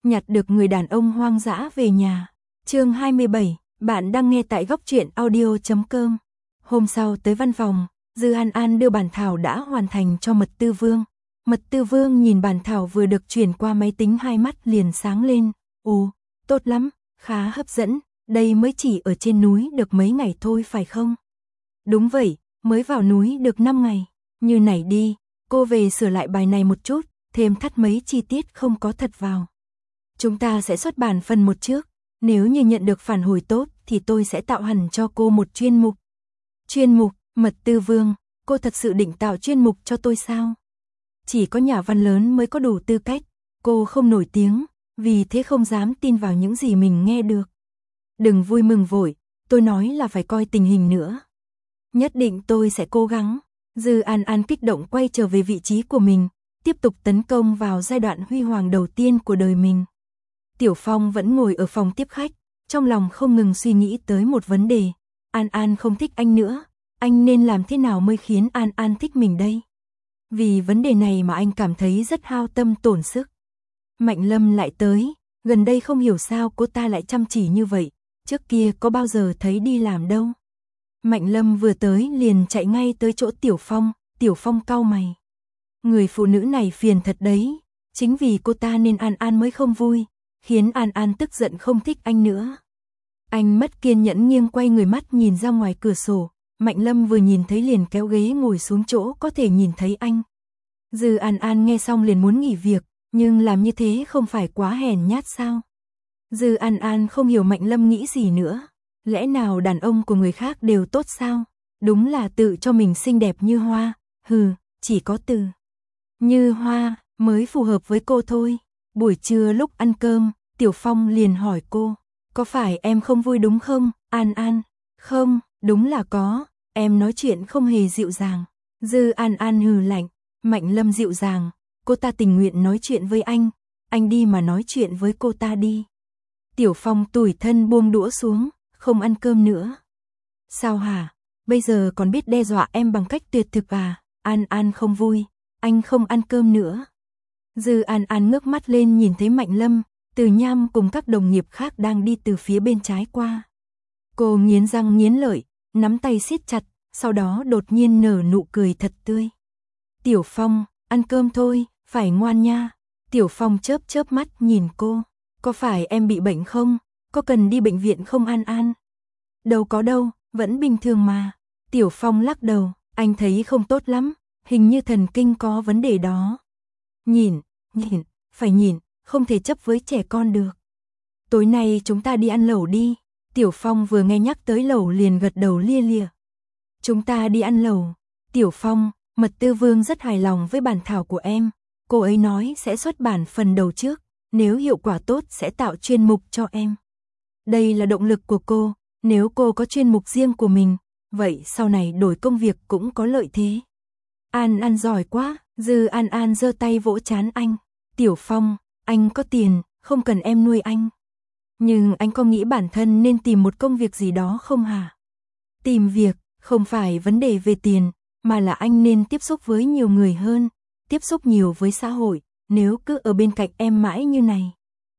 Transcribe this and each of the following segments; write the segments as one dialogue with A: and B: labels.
A: nhặt được người đàn ông hoang dã về nhà. Chương 27, bạn đang nghe tại góc truyện audio.com. Hôm sau tới văn phòng, Dư An An đưa bản thảo đã hoàn thành cho Mật Tư Vương. Mật Tư Vương nhìn bản thảo vừa được chuyển qua máy tính, hai mắt liền sáng lên. Ồ, tốt lắm, khá hấp dẫn, đây mới chỉ ở trên núi được mấy ngày thôi phải không? Đúng vậy, mới vào núi được 5 ngày. Như này đi, cô về sửa lại bài này một chút, thêm thắt mấy chi tiết không có thật vào. Chúng ta sẽ xuất bản phần 1 trước, nếu như nhận được phản hồi tốt thì tôi sẽ tạo hẳn cho cô một chuyên mục. Chuyên mục, Mật Tư Vương, cô thật sự định tạo chuyên mục cho tôi sao? Chỉ có nhà văn lớn mới có đủ tư cách, cô không nổi tiếng, vì thế không dám tin vào những gì mình nghe được. Đừng vui mừng vội, tôi nói là phải coi tình hình nữa. Nhất định tôi sẽ cố gắng. Dư An An kích động quay trở về vị trí của mình, tiếp tục tấn công vào giai đoạn huy hoàng đầu tiên của đời mình. Tiểu Phong vẫn ngồi ở phòng tiếp khách, trong lòng không ngừng suy nghĩ tới một vấn đề. An An không thích anh nữa, anh nên làm thế nào mới khiến An An thích mình đây? Vì vấn đề này mà anh cảm thấy rất hao tâm tổn sức. Mạnh Lâm lại tới, gần đây không hiểu sao cô ta lại chăm chỉ như vậy, trước kia có bao giờ thấy đi làm đâu. Mạnh Lâm vừa tới liền chạy ngay tới chỗ Tiểu Phong cau mày. Người phụ nữ này phiền thật đấy, chính vì cô ta nên An An mới không vui, khiến An An tức giận không thích anh nữa. Anh mất kiên nhẫn nghiêng quay người mắt nhìn ra ngoài cửa sổ, Mạnh Lâm vừa nhìn thấy liền kéo ghế ngồi xuống chỗ có thể nhìn thấy anh. Dư An An nghe xong liền muốn nghỉ việc, nhưng làm như thế không phải quá hèn nhát sao? Dư An An không hiểu Mạnh Lâm nghĩ gì nữa. Lẽ nào đàn ông của người khác đều tốt sao? Đúng là tự cho mình xinh đẹp như hoa. Hừ, chỉ có từ như hoa mới phù hợp với cô thôi. Buổi trưa lúc ăn cơm, Tiểu Phong liền hỏi cô, có phải em không vui đúng không, An An? Không, đúng là có, em nói chuyện không hề dịu dàng. Dư An An hừ lạnh, Mạnh Lâm dịu dàng, cô ta tình nguyện nói chuyện với anh đi mà nói chuyện với cô ta đi. Tiểu Phong tủi thân buông đũa xuống, không ăn cơm nữa. Sao hả, bây giờ còn biết đe dọa em bằng cách tuyệt thực à? An An không vui, anh không ăn cơm nữa. Dư An An ngước mắt lên nhìn thấy Mạnh Lâm, Từ Nham cùng các đồng nghiệp khác đang đi từ phía bên trái qua. Cô nghiến răng nghiến lợi, nắm tay siết chặt, sau đó đột nhiên nở nụ cười thật tươi. Tiểu Phong, ăn cơm thôi, phải ngoan nha. Tiểu Phong chớp chớp mắt nhìn cô, có phải em bị bệnh không? Có cần đi bệnh viện không An An? Đâu có đâu, vẫn bình thường mà. Tiểu Phong lắc đầu, anh thấy không tốt lắm, hình như thần kinh có vấn đề đó. Nhìn, phải nhìn, không thể chấp với trẻ con được. Tối nay chúng ta đi ăn lẩu đi. Tiểu Phong vừa nghe nhắc tới lẩu liền gật đầu lia lịa. Chúng ta đi ăn lẩu. Tiểu Phong, Mật Tư Vương rất hài lòng với bản thảo của em. Cô ấy nói sẽ xuất bản phần đầu trước, nếu hiệu quả tốt sẽ tạo chuyên mục cho em. Đây là động lực của cô, nếu cô có chuyên mục riêng của mình, vậy sau này đổi công việc cũng có lợi thế. An An giỏi quá, Dư An An giơ tay vỗ trán anh. Tiểu Phong, anh có tiền, không cần em nuôi anh. Nhưng anh có nghĩ bản thân nên tìm một công việc gì đó không hả? Tìm việc, không phải vấn đề về tiền, mà là anh nên tiếp xúc với nhiều người hơn, tiếp xúc nhiều với xã hội, nếu cứ ở bên cạnh em mãi như này.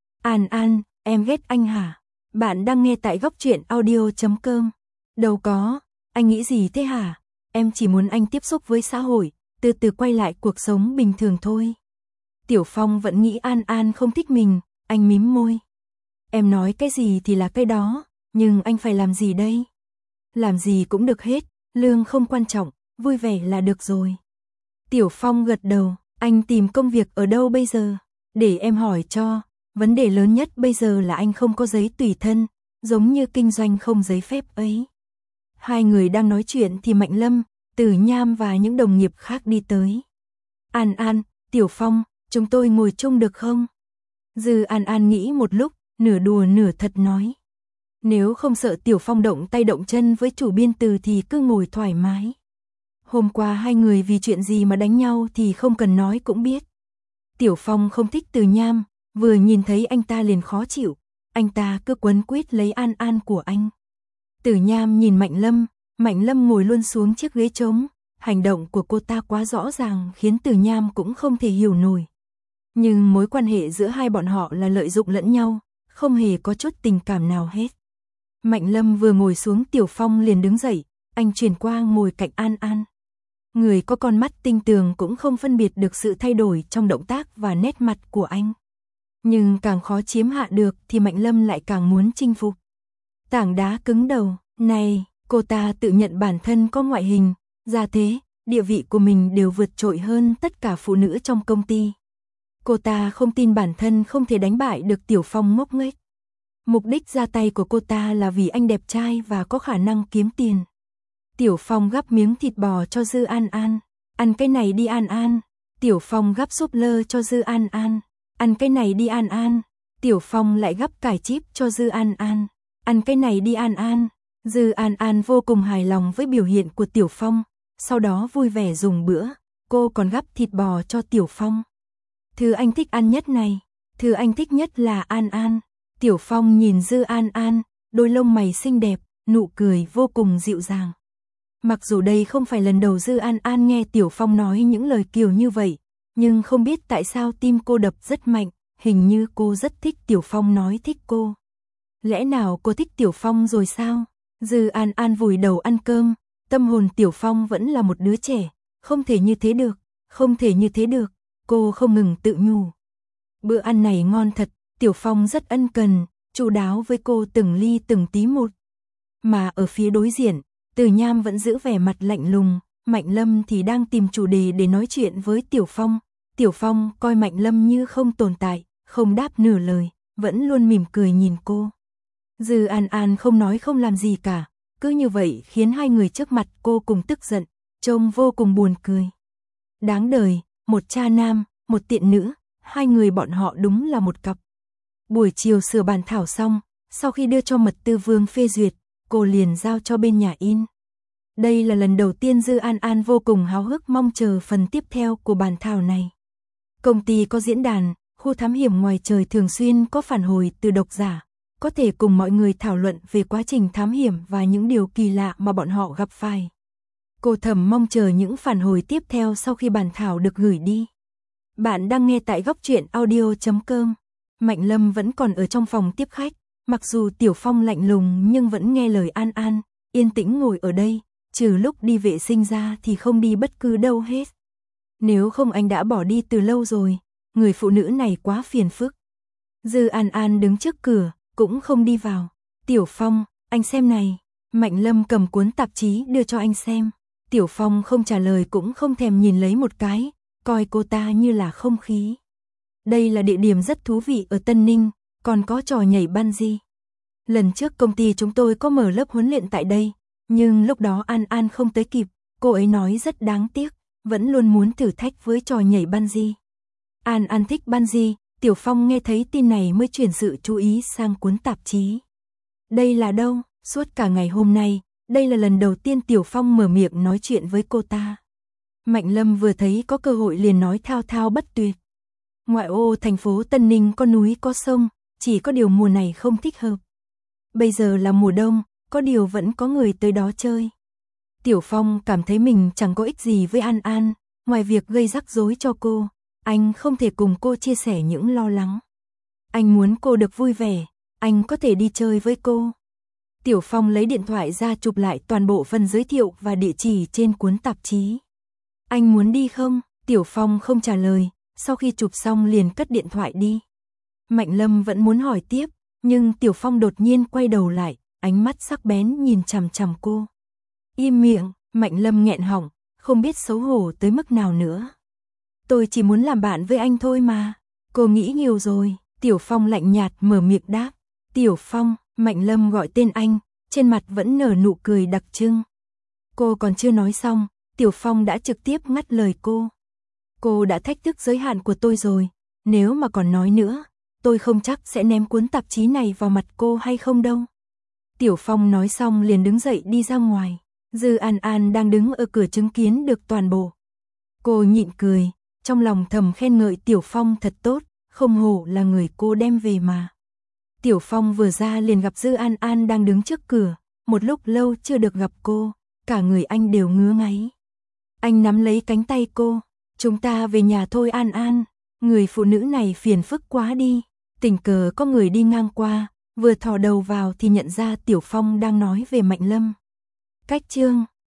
A: An An, em ghét anh hả? Bạn đang nghe tại góc truyện audio.com. Đâu có, anh nghĩ gì thế hả? Em chỉ muốn anh tiếp xúc với xã hội, từ từ quay lại cuộc sống bình thường thôi. Tiểu Phong vẫn nghĩ An An không thích mình, anh mím môi. Em nói cái gì thì là cái đó, nhưng anh phải làm gì đây? Làm gì cũng được hết, lương không quan trọng, vui vẻ là được rồi. Tiểu Phong gật đầu, anh tìm công việc ở đâu bây giờ? Để em hỏi cho, vấn đề lớn nhất bây giờ là anh không có giấy tùy thân, giống như kinh doanh không giấy phép ấy. Hai người đang nói chuyện thì Mạnh Lâm, Từ Nham và những đồng nghiệp khác đi tới. An An, Tiểu Phong, chúng tôi ngồi chung được không? Dư An An nghĩ một lúc, nửa đùa nửa thật nói. Nếu không sợ Tiểu Phong động tay động chân với chủ biên Từ thì cứ ngồi thoải mái. Hôm qua hai người vì chuyện gì mà đánh nhau thì không cần nói cũng biết. Tiểu Phong không thích Từ Nham, vừa nhìn thấy anh ta liền khó chịu, anh ta cứ quấn quýt lấy An An của anh. Từ Nham nhìn Mạnh Lâm ngồi luôn xuống chiếc ghế trống, hành động của cô ta quá rõ ràng khiến Từ Nham cũng không thể hiểu nổi. Nhưng mối quan hệ giữa hai bọn họ là lợi dụng lẫn nhau, không hề có chút tình cảm nào hết. Mạnh Lâm vừa ngồi xuống Tiểu Phong liền đứng dậy, anh chuyển qua ngồi cạnh An An. Người có con mắt tinh tường cũng không phân biệt được sự thay đổi trong động tác và nét mặt của anh. Nhưng càng khó chiếm hạ được thì Mạnh Lâm lại càng muốn chinh phục. Tảng đá cứng đầu, này, cô ta tự nhận bản thân có ngoại hình, gia thế, địa vị của mình đều vượt trội hơn tất cả phụ nữ trong công ty. Cô ta không tin bản thân không thể đánh bại được Tiểu Phong ngốc nghếch. Mục đích ra tay của cô ta là vì anh đẹp trai và có khả năng kiếm tiền. Tiểu Phong gắp miếng thịt bò cho Dư An An. Ăn cái này đi An An. Tiểu Phong gắp súp lơ cho Dư An An. Ăn cái này đi An An. Tiểu Phong lại gắp cải chip cho Dư An An. Ăn cái này đi An An. Dư An An vô cùng hài lòng với biểu hiện của Tiểu Phong, sau đó vui vẻ dùng bữa. Cô còn gắp thịt bò cho Tiểu Phong. Thứ anh thích ăn nhất này. Thứ anh thích nhất là An An. Tiểu Phong nhìn Dư An An, đôi lông mày xinh đẹp, nụ cười vô cùng dịu dàng. Mặc dù đây không phải lần đầu Dư An An nghe Tiểu Phong nói những lời kiều như vậy, nhưng không biết tại sao tim cô đập rất mạnh, hình như cô rất thích Tiểu Phong nói thích cô. Lẽ nào cô thích Tiểu Phong rồi sao? Dư An An vùi đầu ăn cơm, tâm hồn Tiểu Phong vẫn là một đứa trẻ, không thể như thế được, không thể như thế được, cô không ngừng tự nhủ. Bữa ăn này ngon thật, Tiểu Phong rất ân cần, chu đáo với cô từng ly từng tí một. Mà ở phía đối diện, Từ Nham vẫn giữ vẻ mặt lạnh lùng, Mạnh Lâm thì đang tìm chủ đề để nói chuyện với Tiểu Phong. Tiểu Phong coi Mạnh Lâm như không tồn tại, không đáp nửa lời, vẫn luôn mỉm cười nhìn cô. Dư An An không nói không làm gì cả, cứ như vậy khiến hai người trước mặt cô cùng tức giận, trông vô cùng buồn cười. Đáng đời, một cha nam, một tiện nữ, hai người bọn họ đúng là một cặp. Buổi chiều sửa bản thảo xong, sau khi đưa cho Mật Tư Vương phê duyệt, cô liền giao cho bên nhà in. Đây là lần đầu tiên Dư An An vô cùng háo hức mong chờ phần tiếp theo của bản thảo này. Công ty có diễn đàn, khu thám hiểm ngoài trời thường xuyên có phản hồi từ độc giả, có thể cùng mọi người thảo luận về quá trình thám hiểm và những điều kỳ lạ mà bọn họ gặp phải. Cô thầm mong chờ những phản hồi tiếp theo sau khi bản thảo được gửi đi. Bạn đang nghe tại Góc Truyện Audio.com. Mạnh Lâm vẫn còn ở trong phòng tiếp khách, mặc dù Tiểu Phong lạnh lùng nhưng vẫn nghe lời An An, yên tĩnh ngồi ở đây, trừ lúc đi vệ sinh ra thì không đi bất cứ đâu hết. Nếu không anh đã bỏ đi từ lâu rồi, người phụ nữ này quá phiền phức. Dư An An đứng trước cửa, cũng không đi vào. Tiểu Phong, anh xem này. Mạnh Lâm cầm cuốn tạp chí đưa cho anh xem. Tiểu Phong không trả lời cũng không thèm nhìn lấy một cái, coi cô ta như là không khí. Đây là địa điểm rất thú vị ở Tân Ninh, còn có trò nhảy bungee. Lần trước công ty chúng tôi có mở lớp huấn luyện tại đây, nhưng lúc đó An An không tới kịp, cô ấy nói rất đáng tiếc, vẫn luôn muốn thử thách với trò nhảy bungee. An An thích bungee, Tiểu Phong nghe thấy tin này mới chuyển sự chú ý sang cuốn tạp chí. Đây là đâu? Suốt cả ngày hôm nay, đây là lần đầu tiên Tiểu Phong mở miệng nói chuyện với cô ta. Mạnh Lâm vừa thấy có cơ hội liền nói thao thao bất tuyệt. Ngoại ô thành phố Tân Ninh có núi có sông, chỉ có điều mùa này không thích hợp. Bây giờ là mùa đông, có điều vẫn có người tới đó chơi. Tiểu Phong cảm thấy mình chẳng có ích gì với An An, ngoài việc gây rắc rối cho cô, anh không thể cùng cô chia sẻ những lo lắng. Anh muốn cô được vui vẻ, anh có thể đi chơi với cô. Tiểu Phong lấy điện thoại ra chụp lại toàn bộ phần giới thiệu và địa chỉ trên cuốn tạp chí. Anh muốn đi không? Tiểu Phong không trả lời, sau khi chụp xong liền cất điện thoại đi. Mạnh Lâm vẫn muốn hỏi tiếp, nhưng Tiểu Phong đột nhiên quay đầu lại, ánh mắt sắc bén nhìn chằm chằm cô. Im miệng, Mạnh Lâm nghẹn họng, không biết xấu hổ tới mức nào nữa. Tôi chỉ muốn làm bạn với anh thôi mà. Cô nghĩ nhiều rồi. Tiểu Phong lạnh nhạt mở miệng đáp. Tiểu Phong, Mạnh Lâm gọi tên anh, trên mặt vẫn nở nụ cười đặc trưng. Cô còn chưa nói xong, Tiểu Phong đã trực tiếp ngắt lời cô. Cô đã thách thức giới hạn của tôi rồi, nếu mà còn nói nữa, tôi không chắc sẽ ném cuốn tạp chí này vào mặt cô hay không đâu. Tiểu Phong nói xong liền đứng dậy đi ra ngoài. Dư An An đang đứng ở cửa chứng kiến được toàn bộ. Cô nhịn cười, trong lòng thầm khen ngợi Tiểu Phong thật tốt, không hổ là người cô đem về mà. Tiểu Phong vừa ra liền gặp Dư An An đang đứng trước cửa, một lúc lâu chưa được gặp cô, cả người anh đều ngứa ngáy. Anh nắm lấy cánh tay cô, chúng ta về nhà thôi An An. người phụ nữ này phiền phức quá đi. Tình cờ có người đi ngang qua, vừa thò đầu vào thì nhận ra Tiểu Phong đang nói về Mạnh Lâm. Cách chương